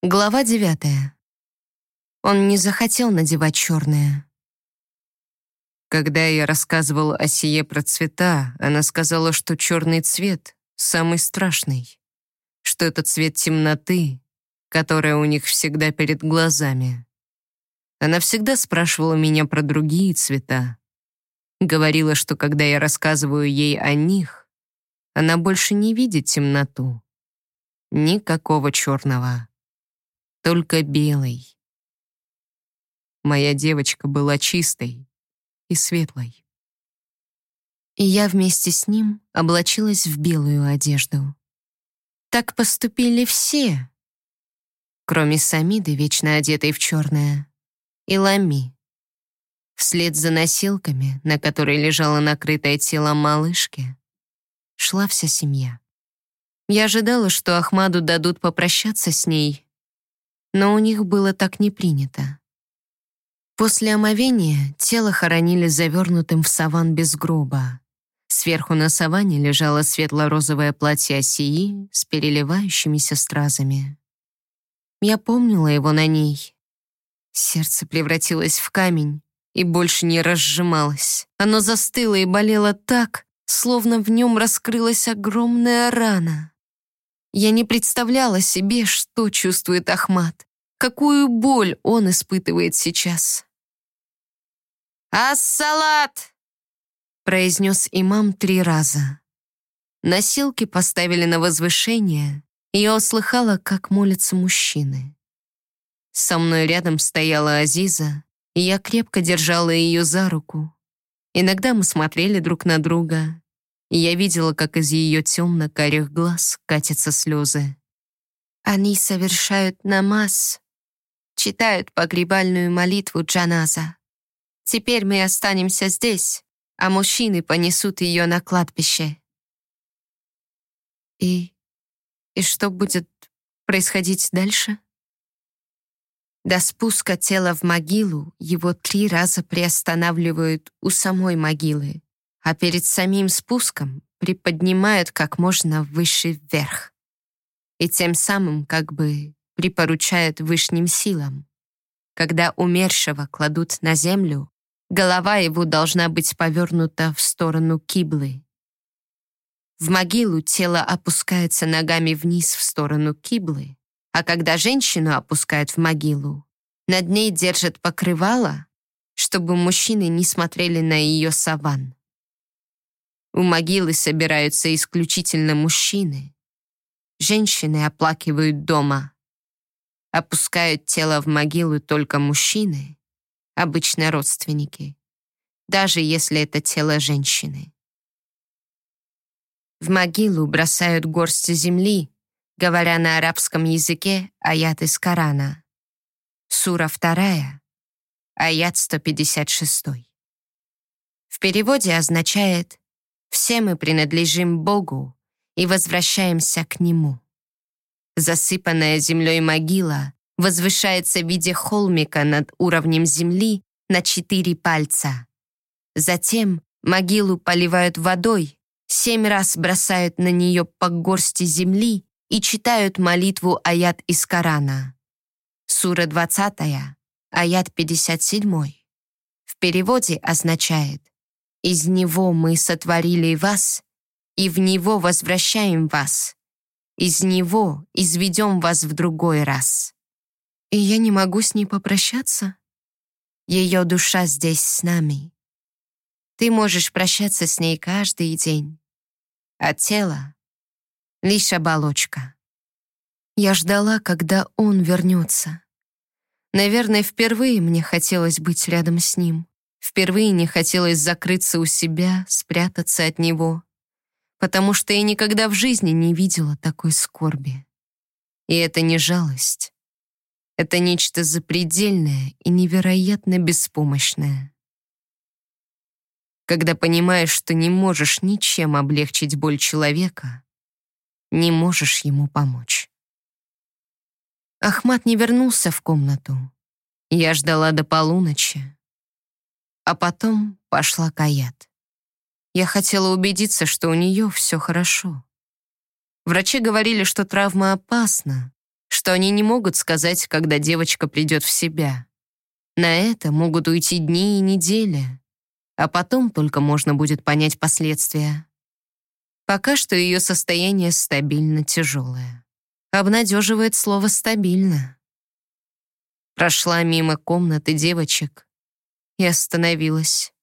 Глава 9. Он не захотел надевать черное. Когда я рассказывал Асие про цвета, она сказала, что черный цвет самый страшный, что это цвет темноты, которая у них всегда перед глазами. Она всегда спрашивала меня про другие цвета. Говорила, что когда я рассказываю ей о них, она больше не видит темноту. Никакого черного. Только белый. Моя девочка была чистой и светлой. И я вместе с ним облачилась в белую одежду. Так поступили все, кроме Самиды, вечно одетой в черное, и Лами. Вслед за носилками, на которой лежало накрытое тело малышки, шла вся семья. Я ожидала, что Ахмаду дадут попрощаться с ней, но у них было так не принято. После омовения тело хоронили завернутым в саван без гроба. Сверху на саване лежало светло-розовое платье Асии с переливающимися стразами. Я помнила его на ней. Сердце превратилось в камень и больше не разжималось. Оно застыло и болело так, словно в нем раскрылась огромная рана. Я не представляла себе, что чувствует Ахмад, какую боль он испытывает сейчас. «Ас-салат!» — произнес имам 3 раза. Носилки поставили на возвышение, и я услыхала, как молятся мужчины. Со мной рядом стояла Азиза, и я крепко держала ее за руку. Иногда мы смотрели друг на друга, и я видела, как из ее темно-карих глаз катятся слезы. Они совершают намаз, читают погребальную молитву джаназа. Теперь мы останемся здесь, а мужчины понесут ее на кладбище. И что будет происходить дальше? До спуска тела в могилу его 3 раза приостанавливают у самой могилы, а перед самим спуском приподнимают как можно выше вверх. И тем самым как бы припоручают высшим силам. Когда умершего кладут на землю, голова его должна быть повернута в сторону киблы. В могилу тело опускается ногами вниз в сторону киблы, а когда женщину опускают в могилу, над ней держат покрывало, чтобы мужчины не смотрели на ее саван. У могилы собираются исключительно мужчины. Женщины оплакивают дома. Опускают тело в могилу только мужчины, обычно родственники, даже если это тело женщины. В могилу бросают горсть земли, говоря на арабском языке аят из Корана. Сура 2, аят 156. В переводе означает «все мы принадлежим Богу и возвращаемся к Нему». Засыпанная землей могила возвышается в виде холмика над уровнем земли на 4 пальца. Затем могилу поливают водой, 7 раз бросают на нее по горсти земли и читают молитву аят из Корана. Сура 20, аят 57. В переводе означает «Из него мы сотворили вас, и в него возвращаем вас. Из него изведем вас в другой раз». И я не могу с ней попрощаться? Ее душа здесь с нами. Ты можешь прощаться с ней каждый день. А тело — лишь оболочка. Я ждала, когда он вернется. Наверное, впервые мне хотелось быть рядом с ним. Впервые не хотелось закрыться у себя, спрятаться от него, потому что я никогда в жизни не видела такой скорби. И это не жалость. Это нечто запредельное и невероятно беспомощное. Когда понимаешь, что не можешь ничем облегчить боль человека, не можешь ему помочь. Ахмад не вернулся в комнату. Я ждала до полуночи. А потом пошла к Аят. Я хотела убедиться, что у нее все хорошо. Врачи говорили, что травма опасна, что они не могут сказать, когда девочка придет в себя. На это могут уйти дни и недели, а потом только можно будет понять последствия. Пока что ее состояние стабильно тяжелое. Обнадеживает слово «стабильно». Прошла мимо комнаты девочек и остановилась.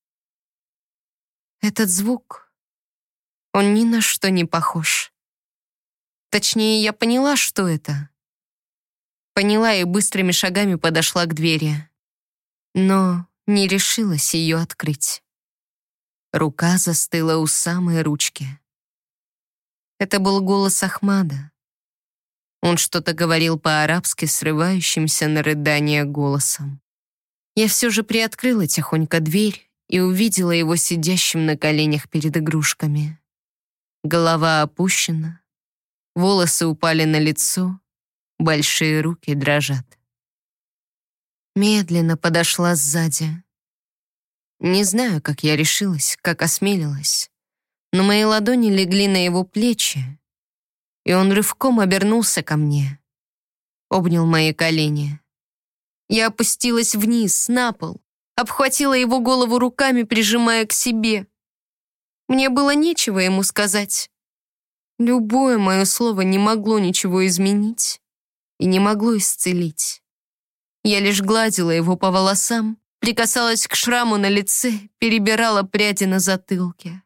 Этот звук, он ни на что не похож. Точнее, я поняла, что это. Поняла и быстрыми шагами подошла к двери. Но не решилась ее открыть. Рука застыла у самой ручки. Это был голос Ахмада. Он что-то говорил по-арабски, срывающимся на рыдание голосом. Я все же приоткрыла тихонько дверь и увидела его сидящим на коленях перед игрушками. Голова опущена, волосы упали на лицо, большие руки дрожат. Медленно подошла сзади. Не знаю, как я решилась, как осмелилась, но мои ладони легли на его плечи, и он рывком обернулся ко мне, обнял мои колени. Я опустилась вниз, на пол, обхватила его голову руками, прижимая к себе. Мне было нечего ему сказать. Любое мое слово не могло ничего изменить и не могло исцелить. Я лишь гладила его по волосам, прикасалась к шраму на лице, перебирала пряди на затылке.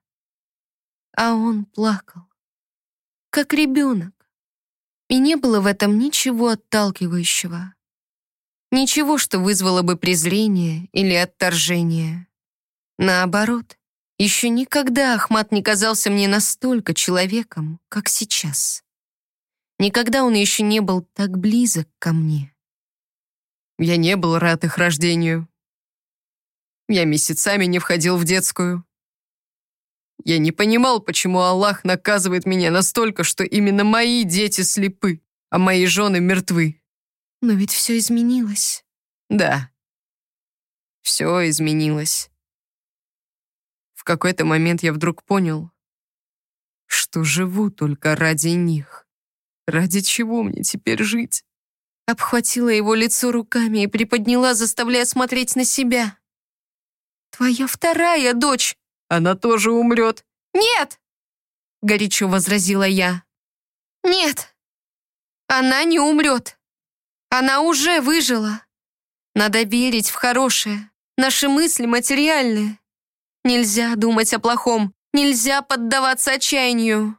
А он плакал, как ребенок. И не было в этом ничего отталкивающего. Ничего, что вызвало бы презрение или отторжение. Наоборот, еще никогда Ахмад не казался мне настолько человеком, как сейчас. Никогда он еще не был так близок ко мне. Я не был рад их рождению. Я месяцами не входил в детскую. Я не понимал, почему Аллах наказывает меня настолько, что именно мои дети слепы, а мои жены мертвы. Но ведь все изменилось. Да, все изменилось. В какой-то момент я вдруг понял, что живу только ради них. Ради чего мне теперь жить? Обхватила его лицо руками и приподняла, заставляя смотреть на себя. «Твоя вторая дочь!» Она тоже умрет. «Нет!» — горячо возразила я. «Нет! Она не умрет. Она уже выжила. Надо верить в хорошее. Наши мысли материальные. Нельзя думать о плохом. Нельзя поддаваться отчаянию».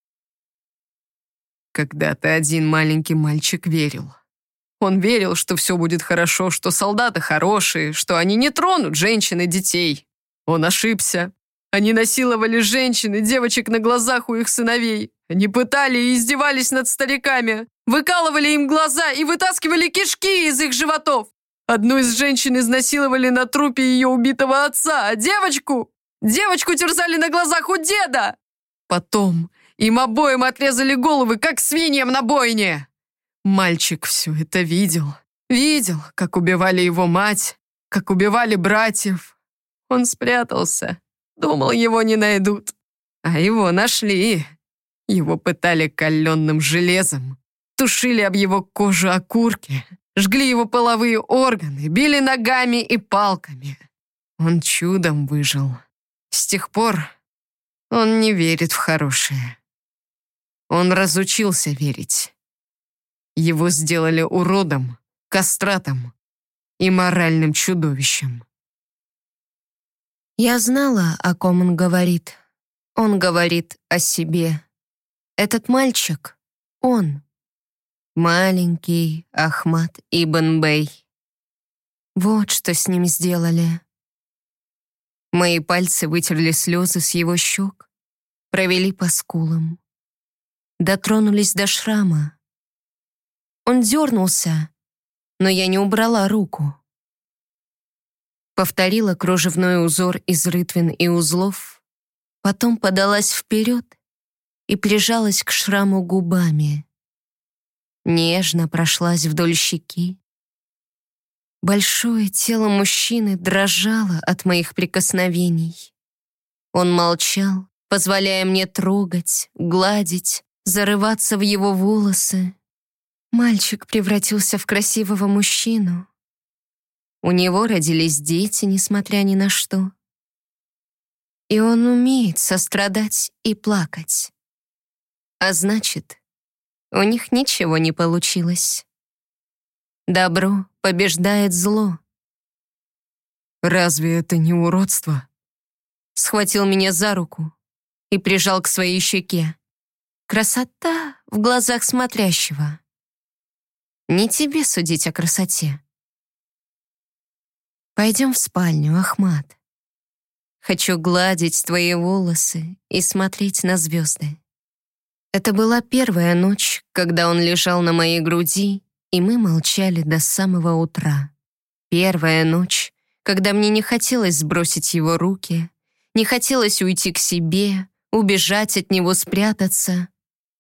Когда-то один маленький мальчик верил. Он верил, что все будет хорошо, что солдаты хорошие, что они не тронут женщин и детей. Он ошибся. Они насиловали женщин и девочек на глазах у их сыновей. Они пытали и издевались над стариками, выкалывали им глаза и вытаскивали кишки из их животов. Одну из женщин изнасиловали на трупе ее убитого отца, а девочку терзали на глазах у деда. Потом им обоим отрезали головы, как свиньям на бойне. Мальчик все это видел. Видел, как убивали его мать, как убивали братьев. Он спрятался. Думал, его не найдут. А его нашли. Его пытали каленым железом. Тушили об его кожу окурки. Жгли его половые органы. Били ногами и палками. Он чудом выжил. С тех пор он не верит в хорошее. Он разучился верить. Его сделали уродом, кастратом и моральным чудовищем. Я знала, о ком он говорит. Он говорит о себе. Этот мальчик, он. Маленький Ахмад ибн Бей. Вот что с ним сделали. Мои пальцы вытерли слезы с его щек, провели по скулам. Дотронулись до шрама. Он дернулся, но я не убрала руку. Повторила кружевной узор из рытвин и узлов, потом подалась вперед и прижалась к шраму губами. Нежно прошлась вдоль щеки. Большое тело мужчины дрожало от моих прикосновений. Он молчал, позволяя мне трогать, гладить, зарываться в его волосы. Мальчик превратился в красивого мужчину. У него родились дети, несмотря ни на что. И он умеет сострадать и плакать. А значит, у них ничего не получилось. Добро побеждает зло. Разве это не уродство? Схватил меня за руку и прижал к своей щеке. Красота в глазах смотрящего. Не тебе судить о красоте. Пойдем в спальню, Ахмат. Хочу гладить твои волосы и смотреть на звезды. Это была первая ночь, когда он лежал на моей груди, и мы молчали до самого утра. Первая ночь, когда мне не хотелось сбросить его руки, не хотелось уйти к себе, убежать от него, спрятаться.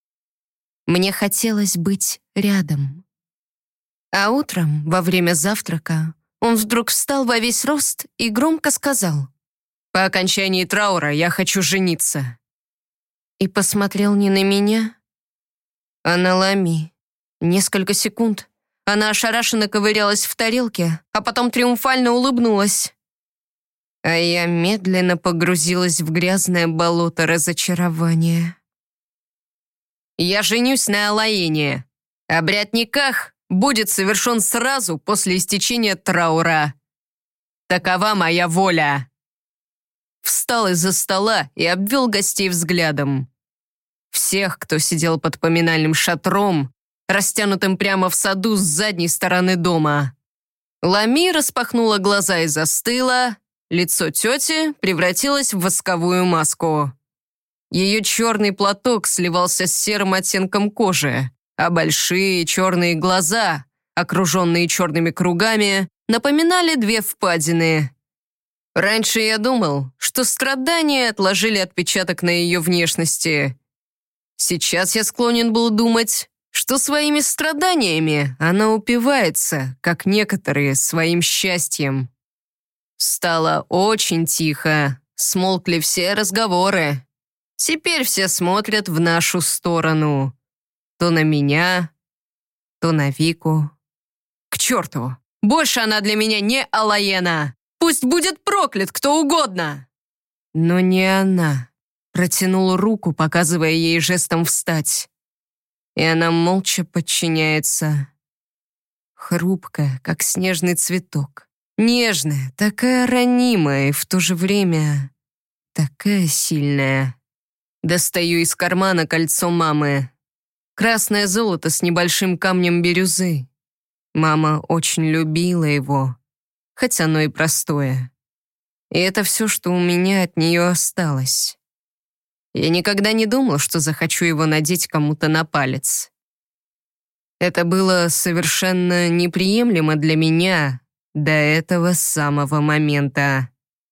Мне хотелось быть рядом. А утром, во время завтрака, он вдруг встал во весь рост и громко сказал: «По окончании траура я хочу жениться». И посмотрел не на меня, а на Лами. Несколько секунд она ошарашенно ковырялась в тарелке, а потом триумфально улыбнулась. А я медленно погрузилась в грязное болото разочарования. «Я женюсь на Алаене. Обряд никах будет совершен сразу после истечения траура. Такова моя воля». Встал из-за стола и обвел гостей взглядом. Всех, кто сидел под поминальным шатром, растянутым прямо в саду с задней стороны дома. Лами распахнула глаза и застыла, лицо тети превратилось в восковую маску. Ее черный платок сливался с серым оттенком кожи, а большие черные глаза, окруженные черными кругами, напоминали две впадины. Раньше я думал, что страдания отложили отпечаток на ее внешности. Сейчас я склонен был думать, что своими страданиями она упивается, как некоторые своим счастьем. Стало очень тихо, смолкли все разговоры. Теперь все смотрят в нашу сторону. То на меня, то на Вику. К черту! Больше она для меня не Алаена! Пусть будет проклят кто угодно!» Но не она. Протянул руку, показывая ей жестом встать. И она молча подчиняется. Хрупкая, как снежный цветок. Нежная, такая ранимая и в то же время такая сильная. Достаю из кармана кольцо мамы. Красное золото с небольшим камнем бирюзы. Мама очень любила его, хоть оно и простое. И это все, что у меня от нее осталось. Я никогда не думал, что захочу его надеть кому-то на палец. Это было совершенно неприемлемо для меня до этого самого момента.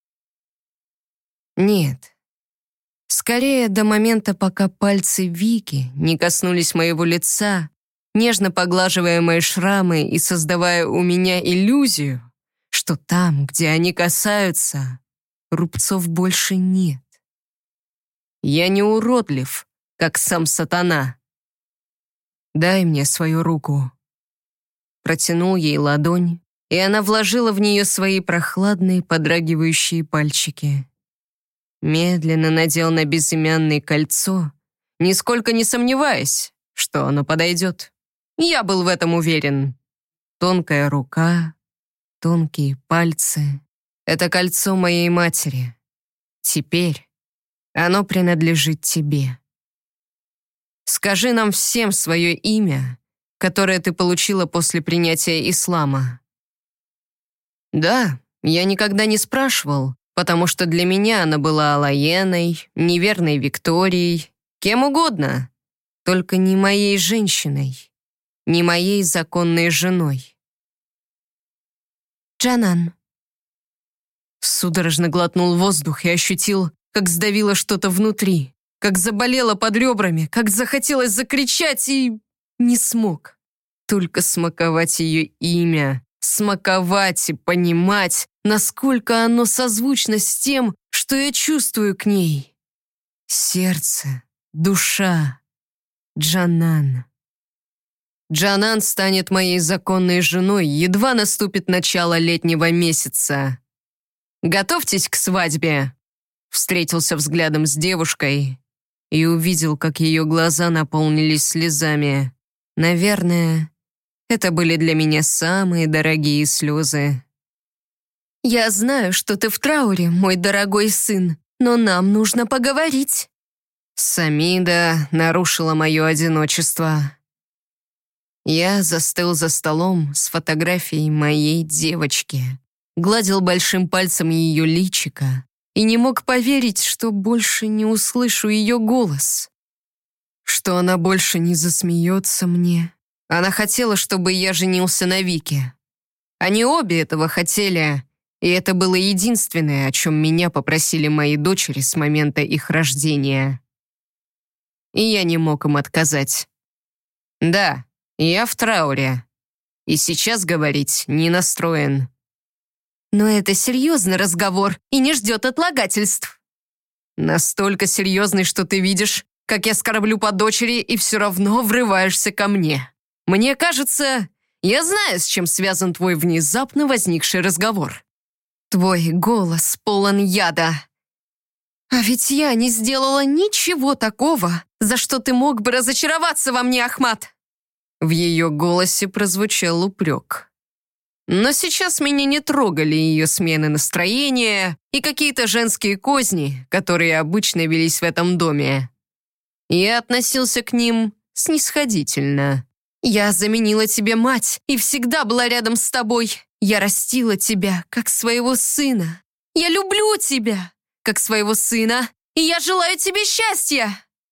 Нет. Скорее, до момента, пока пальцы Вики не коснулись моего лица, нежно поглаживая мои шрамы и создавая у меня иллюзию, что там, где они касаются, рубцов больше нет. Я не уродлив, как сам сатана. «Дай мне свою руку». Протянул ей ладонь, и она вложила в нее свои прохладные, подрагивающие пальчики. Медленно надел на безымянное кольцо, нисколько не сомневаясь, что оно подойдет. Я был в этом уверен. Тонкая рука, тонкие пальцы. Это кольцо моей матери. Теперь оно принадлежит тебе. Скажи нам всем свое имя, которое ты получила после принятия ислама. Да, я никогда не спрашивал, потому что для меня она была Алаеной, неверной Викторией, кем угодно, только не моей женщиной, не моей законной женой. Джанан. Судорожно глотнул воздух и ощутил, как сдавило что-то внутри, как заболело под ребрами, как захотелось закричать и не смог. Только смаковать ее имя, смаковать и понимать, насколько оно созвучно с тем, что я чувствую к ней. Сердце, душа, Джанан. Джанан станет моей законной женой, едва наступит начало летнего месяца. Готовьтесь к свадьбе!» Встретился взглядом с девушкой и увидел, как ее глаза наполнились слезами. Наверное, это были для меня самые дорогие слезы. «Я знаю, что ты в трауре, мой дорогой сын, но нам нужно поговорить». Самида нарушила мое одиночество. Я застыл за столом с фотографией моей девочки, гладил большим пальцем ее личико и не мог поверить, что больше не услышу ее голос, что она больше не засмеется мне. Она хотела, чтобы я женился на Вике. Они обе этого хотели, и это было единственное, о чем меня попросили мои дочери с момента их рождения. И я не мог им отказать. Да, я в трауре, и сейчас говорить не настроен. Но это серьезный разговор и не ждет отлагательств. Настолько серьезный, что ты видишь, как я скорблю по дочери, и все равно врываешься ко мне. Мне кажется, я знаю, с чем связан твой внезапно возникший разговор. Твой голос полон яда. А ведь я не сделала ничего такого, за что ты мог бы разочароваться во мне, Ахмат. В ее голосе прозвучал упрек. Но сейчас меня не трогали ее смены настроения и какие-то женские козни, которые обычно велись в этом доме. Я относился к ним снисходительно. Я заменила тебе мать и всегда была рядом с тобой. Я растила тебя, как своего сына. Я люблю тебя, как своего сына, и я желаю тебе счастья.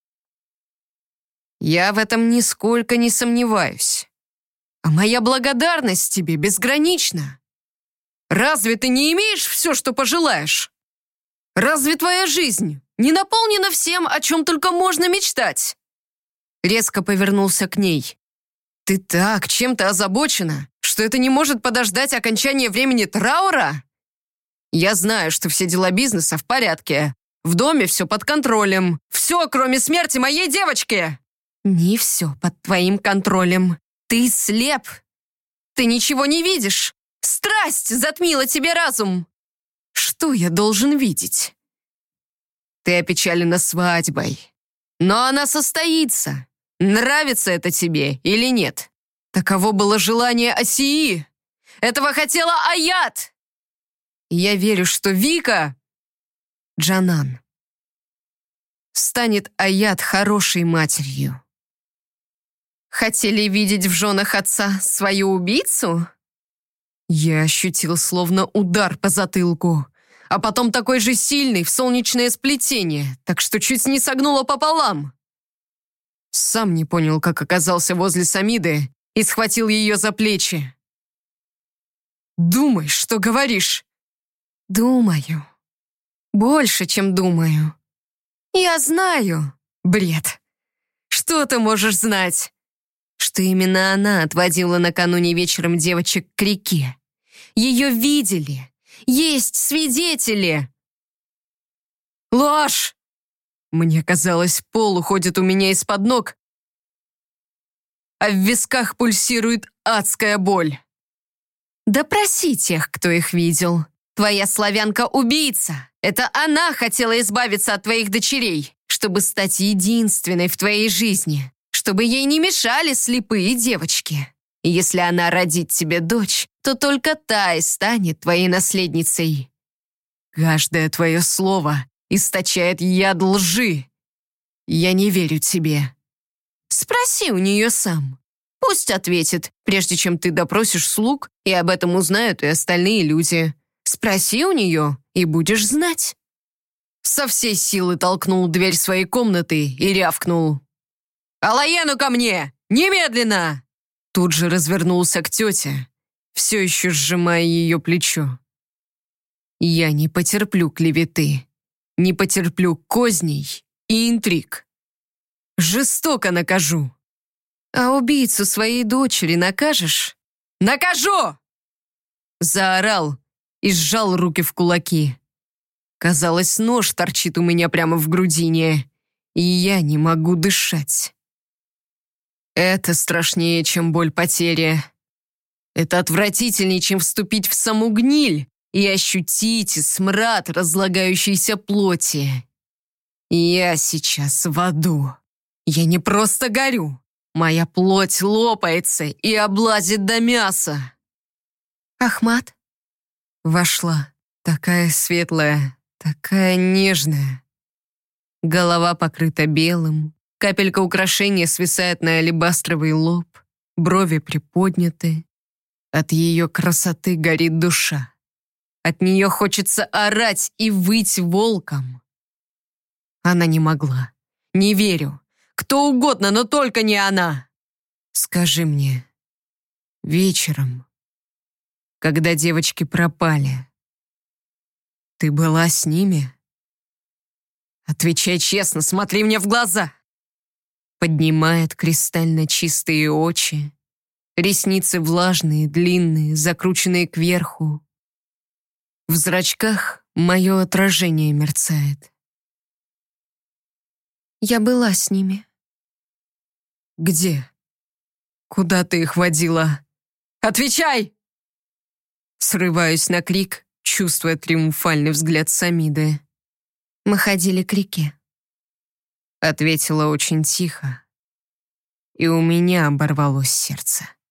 Я в этом нисколько не сомневаюсь. А моя благодарность тебе безгранична. Разве ты не имеешь все, что пожелаешь? Разве твоя жизнь не наполнена всем, о чем только можно мечтать?» Резко повернулся к ней. «Ты так чем-то озабочена, что это не может подождать окончания времени траура? Я знаю, что все дела бизнеса в порядке. В доме все под контролем. Все, кроме смерти моей девочки!» Не все под твоим контролем. Ты слеп. Ты ничего не видишь. Страсть затмила тебе разум. Что я должен видеть? Ты опечалена свадьбой. Но она состоится. Нравится это тебе или нет? Таково было желание Асии. Этого хотела Аят. И я верю, что Вика, Джанан, станет Аят хорошей матерью. Хотели видеть в женах отца свою убийцу? Я ощутил словно удар по затылку, а потом такой же сильный в солнечное сплетение, так что чуть не согнуло пополам. Сам не понял, как оказался возле Самиды и схватил ее за плечи. «Думай, что говоришь». Думаю. Больше, чем думаю. Я знаю. Бред. Что ты можешь знать? Что именно она отводила накануне вечером девочек к реке. Ее видели. Есть свидетели. Ложь! Мне казалось, пол уходит у меня из-под ног, а в висках пульсирует адская боль. Допроси тех, кто их видел. Твоя славянка-убийца. Это она хотела избавиться от твоих дочерей, чтобы стать единственной в твоей жизни, чтобы ей не мешали слепые девочки. И если она родит тебе дочь, то только та и станет твоей наследницей. Каждое твое слово источает яд лжи. Я не верю тебе. Спроси у нее сам. Пусть ответит, прежде чем ты допросишь слуг, и об этом узнают и остальные люди. Спроси у нее, и будешь знать. Со всей силы толкнул дверь своей комнаты и рявкнул. «Алаену ко мне! Немедленно!» Тут же развернулся к тете, все еще сжимая ее плечо. «Я не потерплю клеветы, не потерплю козней и интриг. Жестоко накажу». «А убийцу своей дочери накажешь?» «Накажу!» Заорал и сжал руки в кулаки. Казалось, нож торчит у меня прямо в грудине, и я не могу дышать. Это страшнее, чем боль потери. Это отвратительнее, чем вступить в саму гниль и ощутить смрад разлагающейся плоти. Я сейчас в аду. Я не просто горю. Моя плоть лопается и облазит до мяса. Ахмат? Вошла, такая светлая, такая нежная. Голова покрыта белым, капелька украшения свисает на алебастровый лоб, брови приподняты. От ее красоты горит душа. От нее хочется орать и выть волком. Она не могла. Не верю. Кто угодно, но только не она. Скажи мне, вечером, когда девочки пропали, ты была с ними? Отвечай честно, смотри мне в глаза. Поднимает кристально чистые очи, ресницы влажные, длинные, закрученные кверху. В зрачках мое отражение мерцает. Я была с ними. Где? Куда ты их водила? Отвечай! Срываюсь на крик, чувствуя триумфальный взгляд Самиды. Мы ходили к реке. Ответила очень тихо, и у меня оборвалось сердце.